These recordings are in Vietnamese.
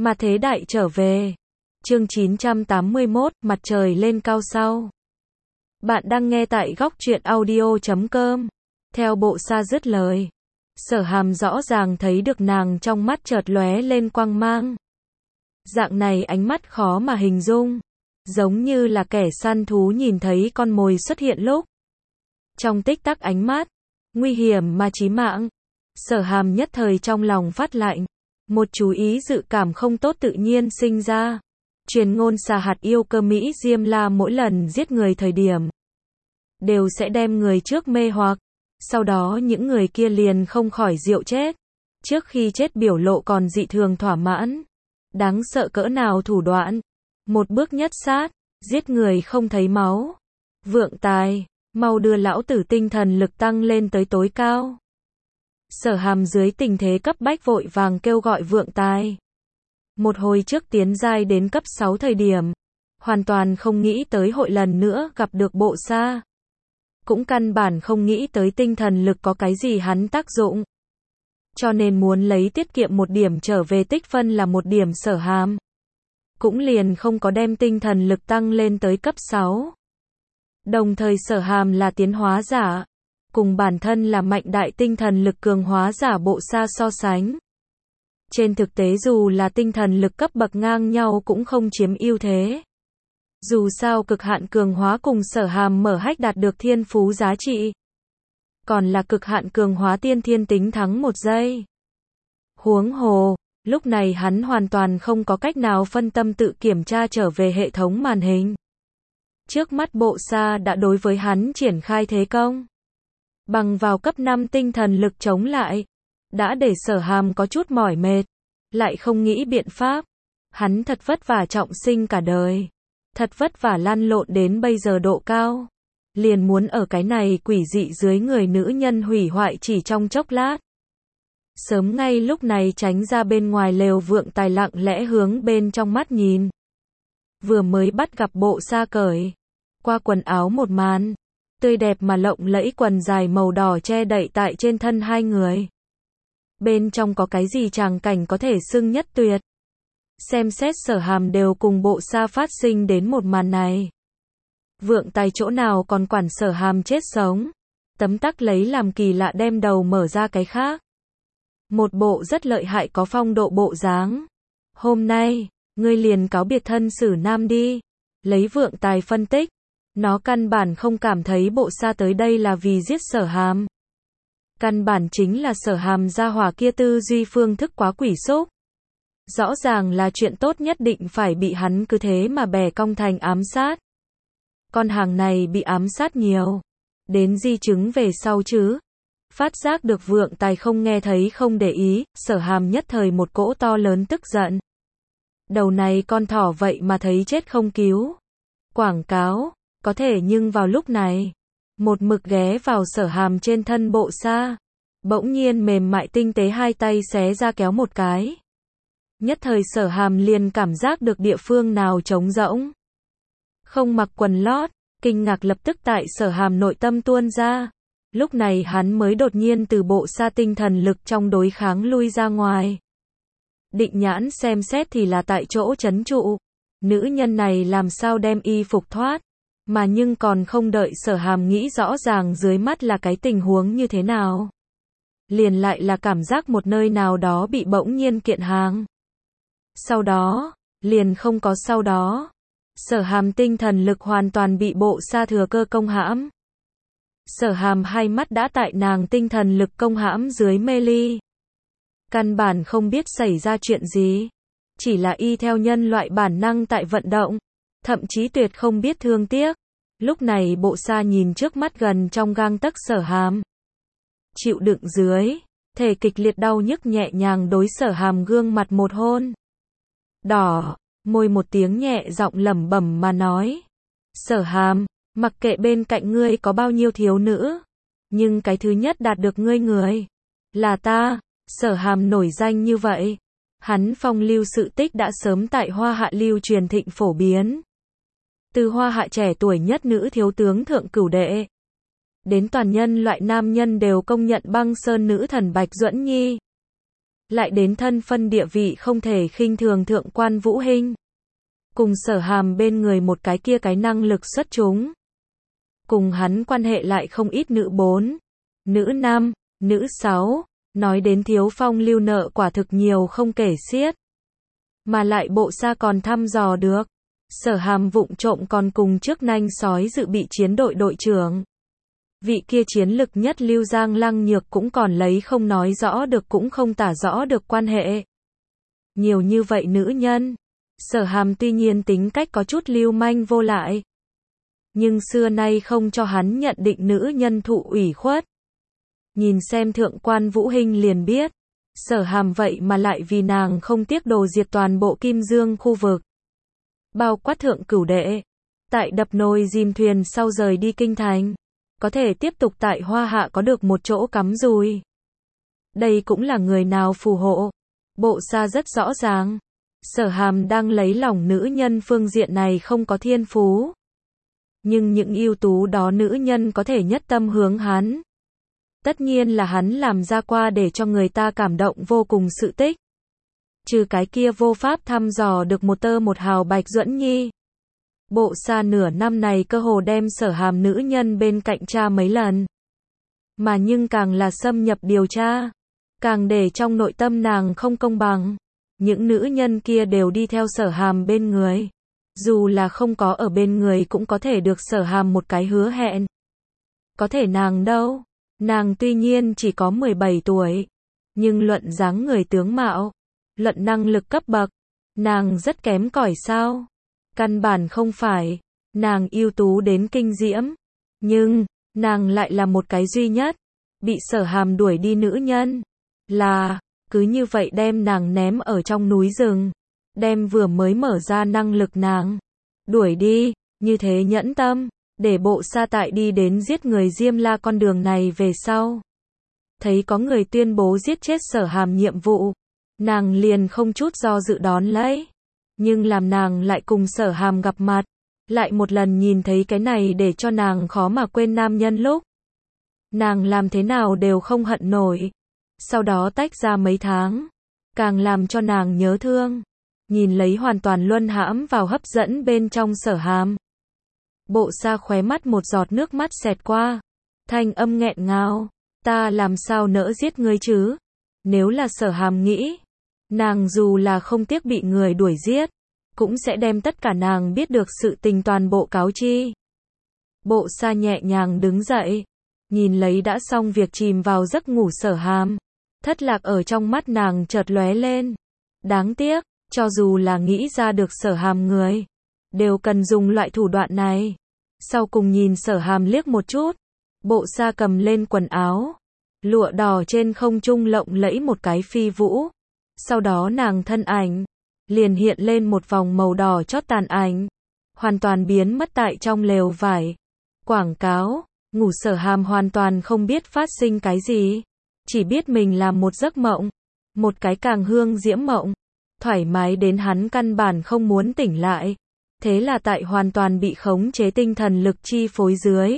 Mà thế đại trở về. Chương 981, mặt trời lên cao sau. Bạn đang nghe tại góc truyện audio.com. Theo Bộ Sa dứt lời, Sở Hàm rõ ràng thấy được nàng trong mắt chợt lóe lên quang mang. Dạng này ánh mắt khó mà hình dung, giống như là kẻ săn thú nhìn thấy con mồi xuất hiện lúc. Trong tích tắc ánh mắt, nguy hiểm mà chí mạng. Sở Hàm nhất thời trong lòng phát lạnh, một chú ý dự cảm không tốt tự nhiên sinh ra. Truyền ngôn xà hạt yêu cơ Mỹ Diêm La mỗi lần giết người thời điểm đều sẽ đem người trước mê hoặc, sau đó những người kia liền không khỏi rượu chết. Trước khi chết biểu lộ còn dị thường thỏa mãn. Đáng sợ cỡ nào thủ đoạn. Một bước nhất sát, giết người không thấy máu. Vượng Tài, mau đưa lão tử tinh thần lực tăng lên tới tối cao. Sở Hàm dưới tình thế cấp bách vội vàng kêu gọi Vượng Tài. Một hồi trước tiến giai đến cấp 6 thời điểm, hoàn toàn không nghĩ tới hội lần nữa gặp được Bộ Sa. Cũng căn bản không nghĩ tới tinh thần lực có cái gì hắn tác dụng. Cho nên muốn lấy tiết kiệm một điểm trở về tích phân là một điểm. Sở Hàm cũng liền không có đem tinh thần lực tăng lên tới cấp 6. Đồng thời Sở Hàm là tiến hóa giả, cùng bản thân là mạnh đại tinh thần lực cường hóa giả Bộ Sa so sánh. Trên thực tế dù là tinh thần lực cấp bậc ngang nhau cũng không chiếm ưu thế. Dù sao cực hạn cường hóa cùng Sở Hàm mở hách đạt được thiên phú giá trị. Còn là cực hạn cường hóa tiên thiên tính thắng 1 giây. Huống hồ, lúc này hắn hoàn toàn không có cách nào phân tâm tự kiểm tra trở về hệ thống màn hình. Trước mắt Bộ Sa đã đối với hắn triển khai thế công. Bằng vào cấp 5 tinh thần lực chống lại, đã để Sở Hàm có chút mỏi mệt, lại không nghĩ biện pháp. Hắn thật vất vả trọng sinh cả đời, thật vất vả lăn lộn đến bây giờ độ cao, liền muốn ở cái này quỷ dị dưới người nữ nhân hủy hoại chỉ trong chốc lát. Sớm ngay lúc này tránh ra bên ngoài lều Vượng Tài lặng lẽ hướng bên trong mắt nhìn. Vừa mới bắt gặp Bộ Sa cởi qua quần áo một màn tươi đẹp mà lộng lẫy quần dài màu đỏ che đậy tại trên thân hai người. Bên trong có cái gì tràng cảnh có thể xưng nhất tuyệt. Xem xét Sở Hàm đều cùng Bộ Sa phát sinh đến một màn này. Vượng Tài chỗ nào còn quản Sở Hàm chết sống. Tấm tắc lấy làm kỳ lạ đem đầu mở ra cái khác. Một bộ rất lợi hại có phong độ bộ dáng. Hôm nay, ngươi liền cáo biệt thân xử nam đi. Lấy Vượng Tài phân tích, nó căn bản không cảm thấy Bộ Sa tới đây là vì giết Sở Hàm. Căn bản chính là Sở Hàm gia hỏa kia tư duy phương thức quá quỷ xúc. Rõ ràng là chuyện tốt nhất định phải bị hắn cứ thế mà bẻ cong thành ám sát. Con hàng này bị ám sát nhiều. Đến di chứng về sau chứ. Phát giác được Vượng Tài không nghe thấy không để ý, Sở Hàm nhất thời một cỗ to lớn tức giận. Đầu này con thỏ vậy mà thấy chết không cứu. Quảng cáo, có thể nhưng vào lúc này, một mực ghé vào Sở Hàm trên thân Bộ Sa, bỗng nhiên mềm mại tinh tế hai tay xé ra kéo một cái. Nhất thời Sở Hàm liền cảm giác được địa phương nào trống rỗng. Không mặc quần lót, kinh ngạc lập tức tại Sở Hàm nội tâm tuôn ra. Lúc này hắn mới đột nhiên từ Bộ Sa tinh thần lực trong đối kháng lui ra ngoài. Định nhãn xem xét thì là tại chỗ trấn trụ. Nữ nhân này làm sao đem y phục thoát. Mà nhưng còn không đợi Sở Hàm nghĩ rõ ràng dưới mắt là cái tình huống như thế nào. Liền lại là cảm giác một nơi nào đó bị bỗng nhiên kiện hàng. Sau đó, liền không có sau đó. Sở Hàm tinh thần lực hoàn toàn bị Bộ Sa thừa cơ công hãm. Sở Hàm hai mắt đã tại nàng tinh thần lực công hãm dưới mê ly. Căn bản không biết xảy ra chuyện gì. Chỉ là y theo nhân loại bản năng tại vận động. Thậm chí tuyệt không biết thương tiếc. Lúc này Bộ Sa nhìn trước mắt gần trong gang tấc Sở Hàm. Chịu đựng dưới, thể kịch liệt đau nhức nhẹ nhàng đối Sở Hàm gương mặt một hôn. Đỏ, môi một tiếng nhẹ giọng lẩm bẩm mà nói. Sở Hàm, mặc kệ bên cạnh ngươi có bao nhiêu thiếu nữ, nhưng cái thứ nhất đạt được ngươi người là ta. Sở Hàm nổi danh như vậy, hắn phong lưu sự tích đã sớm tại Hoa Hạ lưu truyền thịnh phổ biến. Từ Hoa Hạ trẻ tuổi nhất nữ thiếu tướng thượng cửu đệ, đến toàn nhân loại nam nhân đều công nhận băng sơn nữ thần Bạch Duẫn Nhi. lại đến thân phân địa vị không thể khinh thường thượng quan Vũ Hinh. Cùng Sở Hàm bên người một cái kia cái năng lực xuất chúng. Cùng hắn quan hệ lại không ít nữ 4, nữ 5, nữ 6, nói đến thiếu phong lưu nợ quả thực nhiều không kể xiết. Mà lại bộ sa còn thăm dò được. Sở Hàm vụng trộm còn cùng trước nanh sói dự bị chiến đội đội trưởng. Vị kia chiến lực nhất Lưu Giang Lăng Nhược cũng còn lấy không nói rõ được cũng không tả rõ được quan hệ. Nhiều như vậy nữ nhân. Sở Hàm tuy nhiên tính cách có chút lưu manh vô lại. Nhưng xưa nay không cho hắn nhận định nữ nhân thụ ủy khuất. Nhìn xem thượng quan Vũ Hinh liền biết. Sở Hàm vậy mà lại vì nàng không tiếc đồ diệt toàn bộ Kim Dương khu vực. Bao quát thượng cửu đệ. Tại đập nồi dìm thuyền sau rời đi kinh thành. Có thể tiếp tục tại Hoa Hạ có được một chỗ cắm dùi. Đây cũng là người nào phù hộ. Bộ sa rất rõ ràng. Sở Hàm đang lấy lòng nữ nhân phương diện này không có thiên phú. Nhưng những ưu tú đó nữ nhân có thể nhất tâm hướng hắn. Tất nhiên là hắn làm ra qua để cho người ta cảm động vô cùng sự tích. Trừ cái kia vô pháp thăm dò được một tơ một hào Bạch Duẫn Nhi. Bộ sa nửa năm này cơ hồ đem Sở Hàm nữ nhân bên cạnh tra mấy lần. Mà nhưng càng là xâm nhập điều tra. Càng để trong nội tâm nàng không công bằng. Những nữ nhân kia đều đi theo Sở Hàm bên người. Dù là không có ở bên người cũng có thể được Sở Hàm một cái hứa hẹn. Có thể nàng đâu. Nàng tuy nhiên chỉ có 17 tuổi. Nhưng luận dáng người tướng mạo. Luận năng lực cấp bậc. Nàng rất kém cỏi sao. Căn bản không phải. Nàng ưu tú đến kinh diễm. Nhưng, nàng lại là một cái duy nhất. Bị Sở Hàm đuổi đi nữ nhân. Là, cứ như vậy đem nàng ném ở trong núi rừng. Đem vừa mới mở ra năng lực nàng. Đuổi đi, như thế nhẫn tâm. Để bộ sa tại đi đến giết người Diêm La con đường này về sau. Thấy có người tuyên bố giết chết Sở Hàm nhiệm vụ. Nàng liền không chút do dự đón lấy. Nhưng làm nàng lại cùng Sở Hàm gặp mặt. Lại một lần nhìn thấy cái này để cho nàng khó mà quên nam nhân lúc. Nàng làm thế nào đều không hận nổi. Sau đó tách ra mấy tháng. Càng làm cho nàng nhớ thương. Nhìn lấy hoàn toàn luân hãm vào hấp dẫn bên trong Sở Hàm. Bộ sa khóe mắt một giọt nước mắt xẹt qua. Thanh âm nghẹn ngào. Ta làm sao nỡ giết ngươi chứ? Nếu là Sở Hàm nghĩ. Nàng dù là không tiếc bị người đuổi giết. Cũng sẽ đem tất cả nàng biết được sự tình toàn bộ cáo chi. Bộ sa nhẹ nhàng đứng dậy. Nhìn lấy đã xong việc chìm vào giấc ngủ Sở Hàm. Thất lạc ở trong mắt nàng chợt lóe lên. Đáng tiếc, cho dù là nghĩ ra được Sở Hàm người. Đều cần dùng loại thủ đoạn này. Sau cùng nhìn Sở Hàm liếc một chút. Bộ sa cầm lên quần áo. Lụa đỏ trên không trung lộng lẫy một cái phi vũ. Sau đó nàng thân ảnh. Liền hiện lên một vòng màu đỏ chót tàn ảnh. Hoàn toàn biến mất tại trong lều vải. Quảng cáo. Ngủ Sở Hàm hoàn toàn không biết phát sinh cái gì. Chỉ biết mình làm một giấc mộng. Một cái càng hương diễm mộng. Thoải mái đến hắn căn bản không muốn tỉnh lại. Thế là tại hoàn toàn bị khống chế tinh thần lực chi phối dưới.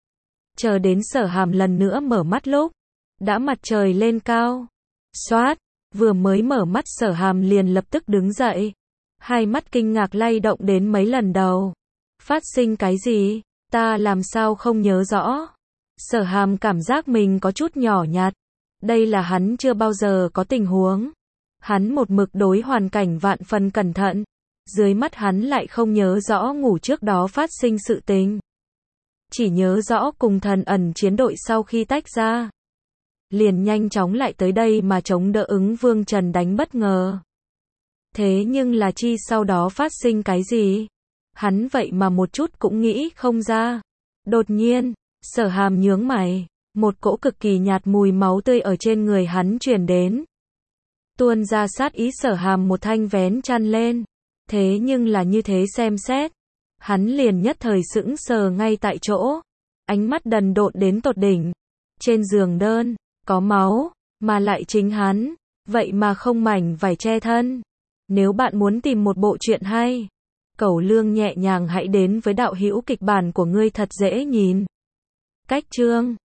Chờ đến Sở Hàm lần nữa mở mắt lúc. Đã mặt trời lên cao. Xoát. Vừa mới mở mắt Sở Hàm liền lập tức đứng dậy. Hai mắt kinh ngạc lay động đến mấy lần đầu. Phát sinh cái gì? Ta làm sao không nhớ rõ. Sở Hàm cảm giác mình có chút nhỏ nhặt. Đây là hắn chưa bao giờ có tình huống. Hắn một mực đối hoàn cảnh vạn phần cẩn thận. Dưới mắt hắn lại không nhớ rõ ngủ trước đó phát sinh sự tình. Chỉ nhớ rõ cùng Thần Ẩn chiến đội sau khi tách ra. Liền nhanh chóng lại tới đây mà chống đỡ ứng Vương Trần đánh bất ngờ. Thế nhưng là chi sau đó phát sinh cái gì? Hắn vậy mà một chút cũng nghĩ không ra. Đột nhiên, Sở Hàm nhướng mày. Một cỗ cực kỳ nhạt mùi máu tươi ở trên người hắn truyền đến. Tuôn ra sát ý Sở Hàm một thanh vén chăn lên. Thế nhưng là như thế xem xét. Hắn liền nhất thời sững sờ ngay tại chỗ. Ánh mắt đần độn đến tột đỉnh. Trên giường đơn, có máu, mà lại chính hắn. Vậy mà không mảnh vải che thân. Nếu bạn muốn tìm một bộ truyện hay. Cẩu Lương nhẹ nhàng hãy đến với đạo hữu kịch bản của ngươi thật dễ nhìn. Cách chương